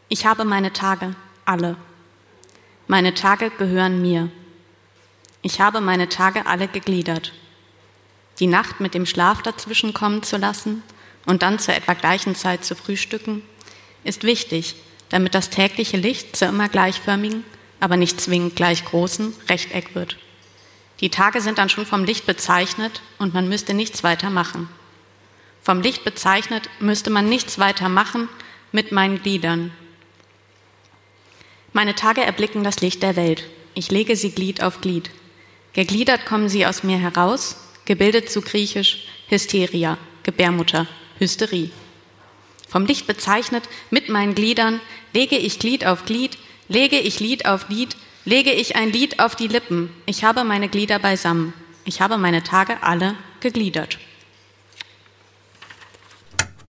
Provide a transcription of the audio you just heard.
Ich habe meine Tage, alle. Meine Tage gehören mir. Ich habe meine Tage alle gegliedert. Die Nacht mit dem Schlaf dazwischen kommen zu lassen und dann zur etwa gleichen Zeit zu frühstücken, ist wichtig, damit das tägliche Licht zu immer gleichförmigen, aber nicht zwingend gleich großen Rechteck wird. Die Tage sind dann schon vom Licht bezeichnet und man müsste nichts weiter machen. Vom Licht bezeichnet müsste man nichts weiter machen mit meinen Gliedern. Meine Tage erblicken das Licht der Welt. Ich lege sie Glied auf Glied. Gegliedert kommen sie aus mir heraus, gebildet zu griechisch Hysteria, Gebärmutter, Hysterie. Vom Licht bezeichnet mit meinen Gliedern lege ich Glied auf Glied, lege ich Lied auf Lied, lege ich ein Lied auf die Lippen. Ich habe meine Glieder beisammen. Ich habe meine Tage alle gegliedert.